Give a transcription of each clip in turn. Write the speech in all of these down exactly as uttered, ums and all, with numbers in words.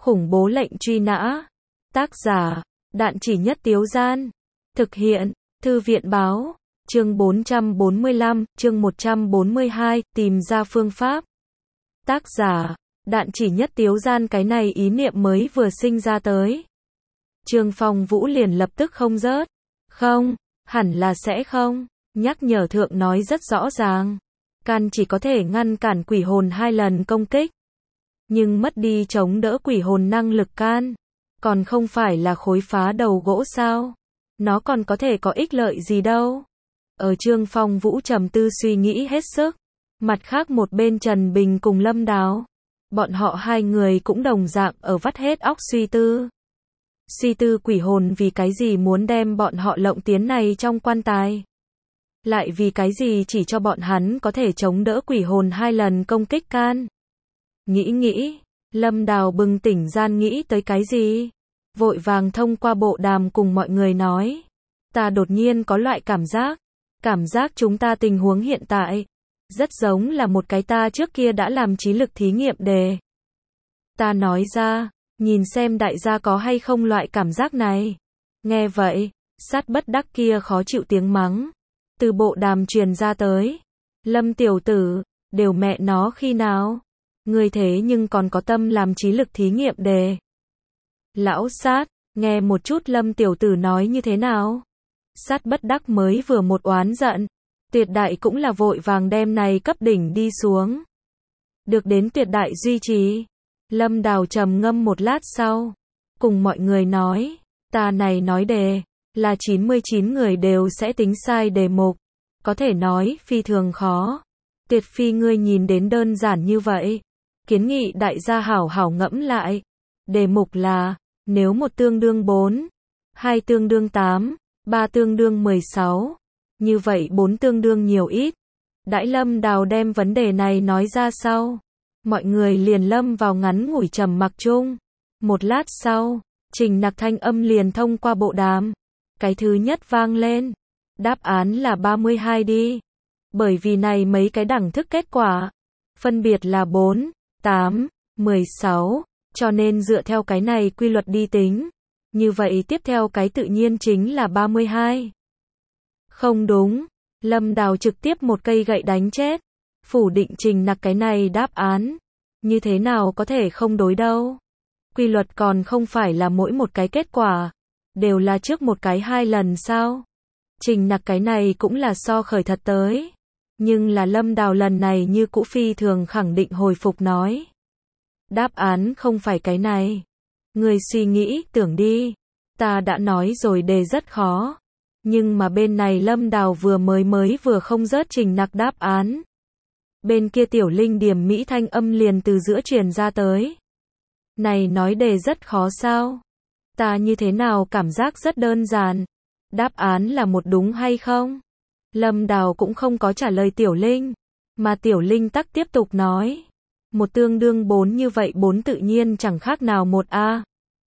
Khủng bố lệnh truy nã. Tác giả, Đạn Chỉ Nhất Tiếu Gian. Thực hiện, Thư viện báo. Chương bốn trăm bốn mươi lăm, chương một trăm bốn mươi hai, tìm ra phương pháp. Tác giả, Đạn Chỉ Nhất Tiếu Gian. Cái này ý niệm mới vừa sinh ra tới. Trương Phong Vũ liền lập tức không rớt. Không, hẳn là sẽ không. Nhắc nhở thượng nói rất rõ ràng. Can chỉ có thể ngăn cản quỷ hồn hai lần công kích. Nhưng mất đi chống đỡ quỷ hồn năng lực can. Còn không phải là khối phá đầu gỗ sao? Nó còn có thể có ích lợi gì đâu. Ở Trương Phong Vũ trầm tư suy nghĩ hết sức. Mặt khác một bên Trần Bình cùng Lâm Đào. Bọn họ hai người cũng đồng dạng ở vắt hết óc suy tư. Suy tư quỷ hồn vì cái gì muốn đem bọn họ lộng tiến này trong quan tài. Lại vì cái gì chỉ cho bọn hắn có thể chống đỡ quỷ hồn hai lần công kích can. Nghĩ nghĩ, Lâm Đào bừng tỉnh gian nghĩ tới cái gì. Vội vàng thông qua bộ đàm cùng mọi người nói. Ta đột nhiên có loại cảm giác. Cảm giác chúng ta tình huống hiện tại. Rất giống là một cái ta trước kia đã làm trí lực thí nghiệm đề. Ta nói ra, nhìn xem đại gia có hay không loại cảm giác này. Nghe vậy, Sát Bất Đắc kia khó chịu tiếng mắng. Từ bộ đàm truyền ra tới. Lâm tiểu tử, đều mẹ nó khi nào? Người thế nhưng còn có tâm làm trí lực thí nghiệm đề. Lão Sát, nghe một chút Lâm tiểu tử nói như thế nào? Sát Bất Đắc mới vừa một oán giận. Tuyệt đại cũng là vội vàng đem này cấp đỉnh đi xuống. Được đến tuyệt đại duy trì. Lâm Đào trầm ngâm một lát sau. Cùng mọi người nói. Ta này nói đề. Là chín mươi chín người đều sẽ tính sai đề mục. Có thể nói phi thường khó. Tuyệt phi ngươi nhìn đến đơn giản như vậy. Kiến nghị đại gia hảo hảo ngẫm lại. Đề mục là. Nếu một tương đương bốn. Hai tương đương tám. Ba tương đương mười sáu. Như vậy bốn tương đương nhiều ít. Đãi Lâm Đào đem vấn đề này nói ra sau. Mọi người liền lâm vào ngắn ngủi trầm mặc chung. Một lát sau, Trình Nặc thanh âm liền thông qua bộ đàm. Cái thứ nhất vang lên. Đáp án là ba mươi hai đi. Bởi vì này mấy cái đẳng thức kết quả. Phân biệt là bốn, tám, mười sáu. Cho nên dựa theo cái này quy luật đi tính. Như vậy tiếp theo cái tự nhiên chính là ba mươi hai. Không đúng. Lâm Đào trực tiếp một cây gậy đánh chết. Phủ định Trình Nặc cái này đáp án. Như thế nào có thể không đối đâu. Quy luật còn không phải là mỗi một cái kết quả. Đều là trước một cái hai lần sao. Trình Nặc cái này cũng là so khởi thật tới. Nhưng là Lâm Đào lần này như cũ phi thường khẳng định hồi phục nói. Đáp án không phải cái này. Người suy nghĩ, tưởng đi. Ta đã nói rồi đề rất khó. Nhưng mà bên này Lâm Đào vừa mới mới vừa không rớt Trình Nặc đáp án. Bên kia Tiểu Linh điểm mỹ thanh âm liền từ giữa truyền ra tới. Này nói đề rất khó sao? Ta như thế nào cảm giác rất đơn giản. Đáp án là một đúng hay không? Lâm Đào cũng không có trả lời Tiểu Linh. Mà Tiểu Linh tắc tiếp tục nói. Một tương đương bốn như vậy bốn tự nhiên chẳng khác nào một a.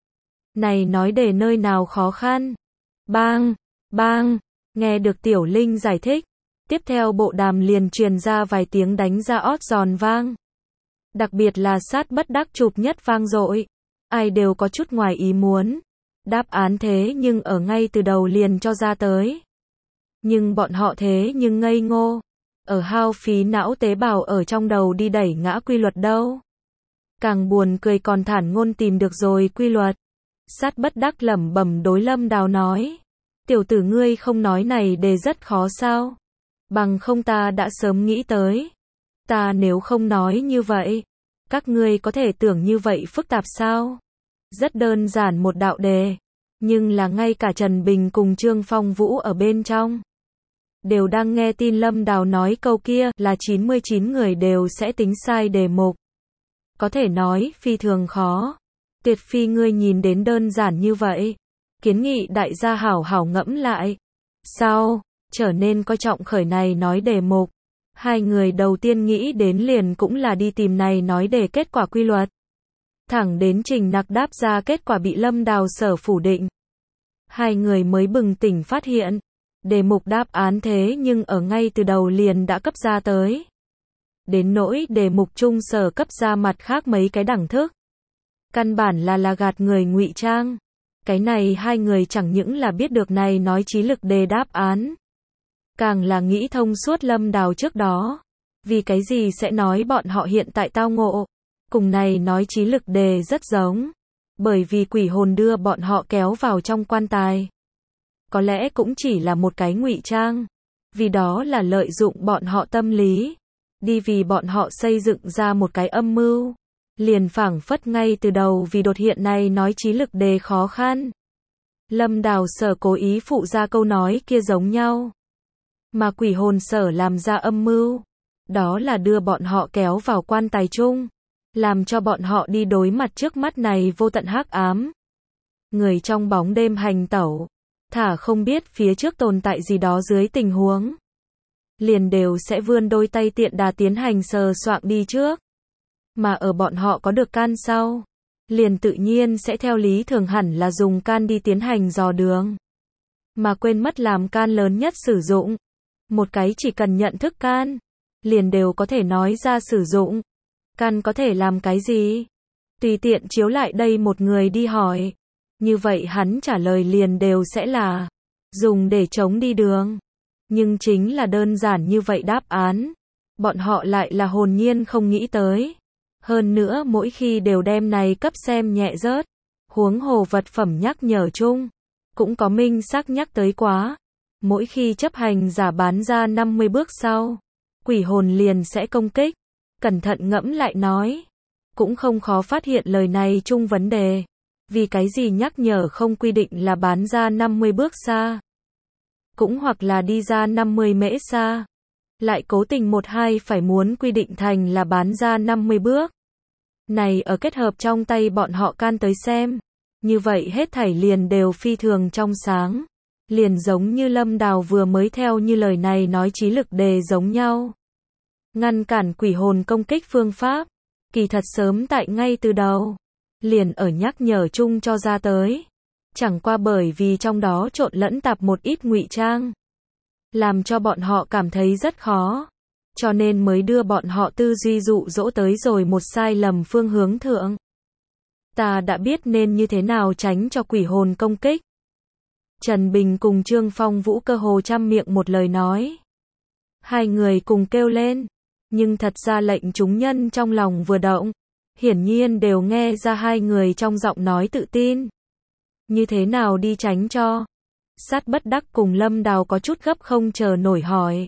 Này nói đề nơi nào khó khăn? Bang! Bang! Nghe được Tiểu Linh giải thích. Tiếp theo bộ đàm liền truyền ra vài tiếng đánh ra ót giòn vang. Đặc biệt là Sát Bất Đắc chụp nhất vang dội. Ai đều có chút ngoài ý muốn. Đáp án thế nhưng ở ngay từ đầu liền cho ra tới. Nhưng bọn họ thế nhưng ngây ngô. Ở hao phí não tế bào ở trong đầu đi đẩy ngã quy luật đâu. Càng buồn cười còn thản ngôn tìm được rồi quy luật. Sát Bất Đắc lẩm bẩm đối Lâm Đào nói. Tiểu tử ngươi không nói này đề rất khó sao? Bằng không ta đã sớm nghĩ tới. Ta nếu không nói như vậy, các ngươi có thể tưởng như vậy phức tạp sao? Rất đơn giản một đạo đề, nhưng là ngay cả Trần Bình cùng Trương Phong Vũ ở bên trong đều đang nghe tin Lâm Đào nói câu kia là chín mươi chín người đều sẽ tính sai đề mục. Có thể nói phi thường khó. Tuyệt phi ngươi nhìn đến đơn giản như vậy. Kiến nghị đại gia hảo hảo ngẫm lại. Sao? Trở nên coi trọng khởi này nói đề mục. Hai người đầu tiên nghĩ đến liền cũng là đi tìm này nói đề kết quả quy luật. Thẳng đến Trình Nặc đáp ra kết quả bị Lâm Đào sở phủ định. Hai người mới bừng tỉnh phát hiện. Đề mục đáp án thế nhưng ở ngay từ đầu liền đã cấp ra tới. Đến nỗi đề mục chung sở cấp ra mặt khác mấy cái đẳng thức. Căn bản là là gạt người ngụy trang. Cái này hai người chẳng những là biết được này nói trí lực đề đáp án. Càng là nghĩ thông suốt Lâm Đào trước đó. Vì cái gì sẽ nói bọn họ hiện tại tao ngộ. Cùng này nói trí lực đề rất giống. Bởi vì quỷ hồn đưa bọn họ kéo vào trong quan tài. Có lẽ cũng chỉ là một cái ngụy trang. Vì đó là lợi dụng bọn họ tâm lý. Đi vì bọn họ xây dựng ra một cái âm mưu. Liền phảng phất ngay từ đầu vì đột hiện này nói trí lực đề khó khăn. Lâm Đào Sở cố ý phụ ra câu nói kia giống nhau. Mà quỷ hồn Sở làm ra âm mưu. Đó là đưa bọn họ kéo vào quan tài chung. Làm cho bọn họ đi đối mặt trước mắt này vô tận hắc ám. Người trong bóng đêm hành tẩu. Thả không biết phía trước tồn tại gì đó dưới tình huống. Liền đều sẽ vươn đôi tay tiện đà tiến hành sờ soạng đi trước. Mà ở bọn họ có được can sau. Liền tự nhiên sẽ theo lý thường hẳn là dùng can đi tiến hành dò đường. Mà quên mất làm can lớn nhất sử dụng. Một cái chỉ cần nhận thức can. Liền đều có thể nói ra sử dụng. Can có thể làm cái gì? Tùy tiện chiếu lại đây một người đi hỏi. Như vậy hắn trả lời liền đều sẽ là dùng để chống đi đường. Nhưng chính là đơn giản như vậy đáp án. Bọn họ lại là hồn nhiên không nghĩ tới. Hơn nữa mỗi khi đều đem này cấp xem nhẹ rớt. Huống hồ vật phẩm nhắc nhở chung. Cũng có minh xác nhắc tới quá. Mỗi khi chấp hành giả bán ra năm mươi bước sau. Quỷ hồn liền sẽ công kích. Cẩn thận ngẫm lại nói. Cũng không khó phát hiện lời này chung vấn đề. Vì cái gì nhắc nhở không quy định là bán ra năm mươi bước xa. Cũng hoặc là đi ra năm mươi mễ xa. Lại cố tình một hai phải muốn quy định thành là bán ra năm mươi bước. Này ở kết hợp trong tay bọn họ can tới xem. Như vậy hết thảy liền đều phi thường trong sáng. Liền giống như Lâm Đào vừa mới theo như lời này nói trí lực đề giống nhau. Ngăn cản quỷ hồn công kích phương pháp. Kỳ thật sớm tại ngay từ đầu. Liền ở nhắc nhở chung cho ra tới. Chẳng qua bởi vì trong đó trộn lẫn tạp một ít ngụy trang. Làm cho bọn họ cảm thấy rất khó. Cho nên mới đưa bọn họ tư duy dụ dỗ tới rồi một sai lầm phương hướng thượng. Ta đã biết nên như thế nào tránh cho quỷ hồn công kích. Trần Bình cùng Trương Phong Vũ cơ hồ trăm miệng một lời nói. Hai người cùng kêu lên. Nhưng thật ra lệnh chúng nhân trong lòng vừa động. Hiển nhiên đều nghe ra hai người trong giọng nói tự tin. Như thế nào đi tránh cho? Sát Bất Đắc cùng Lâm Đào có chút gấp không chờ nổi hỏi.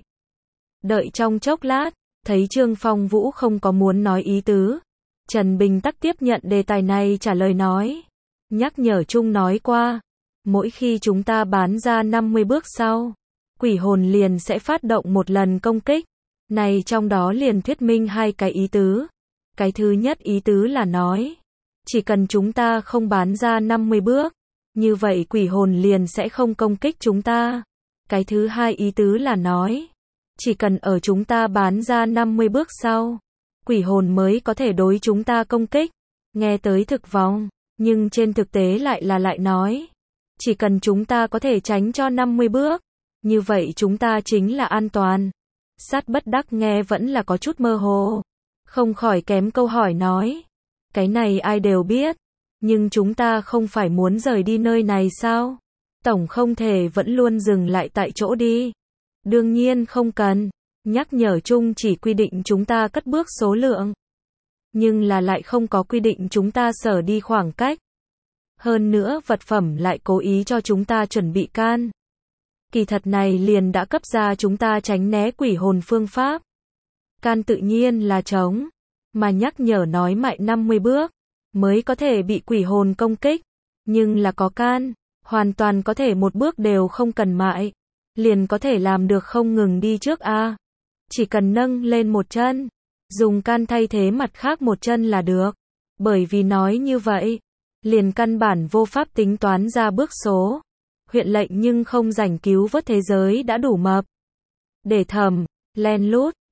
Đợi trong chốc lát, thấy Trương Phong Vũ không có muốn nói ý tứ. Trần Bình tắc tiếp nhận đề tài này trả lời nói. Nhắc nhở chung nói qua. Mỗi khi chúng ta bán ra năm mươi bước sau. Quỷ hồn liền sẽ phát động một lần công kích. Này trong đó liền thuyết minh hai cái ý tứ. Cái thứ nhất ý tứ là nói. Chỉ cần chúng ta không bán ra năm mươi bước. Như vậy quỷ hồn liền sẽ không công kích chúng ta. Cái thứ hai ý tứ là nói. Chỉ cần ở chúng ta bán ra năm mươi bước sau. Quỷ hồn mới có thể đối chúng ta công kích. Nghe tới thực vong. Nhưng trên thực tế lại là lại nói. Chỉ cần chúng ta có thể tránh cho năm mươi bước. Như vậy chúng ta chính là an toàn. Sát Bất Đắc nghe vẫn là có chút mơ hồ. Không khỏi kém câu hỏi nói. Cái này ai đều biết. Nhưng chúng ta không phải muốn rời đi nơi này sao? Tổng không thể vẫn luôn dừng lại tại chỗ đi. Đương nhiên không cần. Nhắc nhở chung chỉ quy định chúng ta cất bước số lượng. Nhưng là lại không có quy định chúng ta sở đi khoảng cách. Hơn nữa vật phẩm lại cố ý cho chúng ta chuẩn bị can. Kỳ thật này liền đã cấp ra chúng ta tránh né quỷ hồn phương pháp. Can tự nhiên là trống. Mà nhắc nhở nói mại năm mươi bước. Mới có thể bị quỷ hồn công kích. Nhưng là có can. Hoàn toàn có thể một bước đều không cần mại. Liền có thể làm được không ngừng đi trước a. À. Chỉ cần nâng lên một chân. Dùng can thay thế mặt khác một chân là được. Bởi vì nói như vậy. Liền căn bản vô pháp tính toán ra bước số. Huyện lệnh nhưng không rảnh cứu vớt thế giới đã đủ mập. Để thầm, len lút,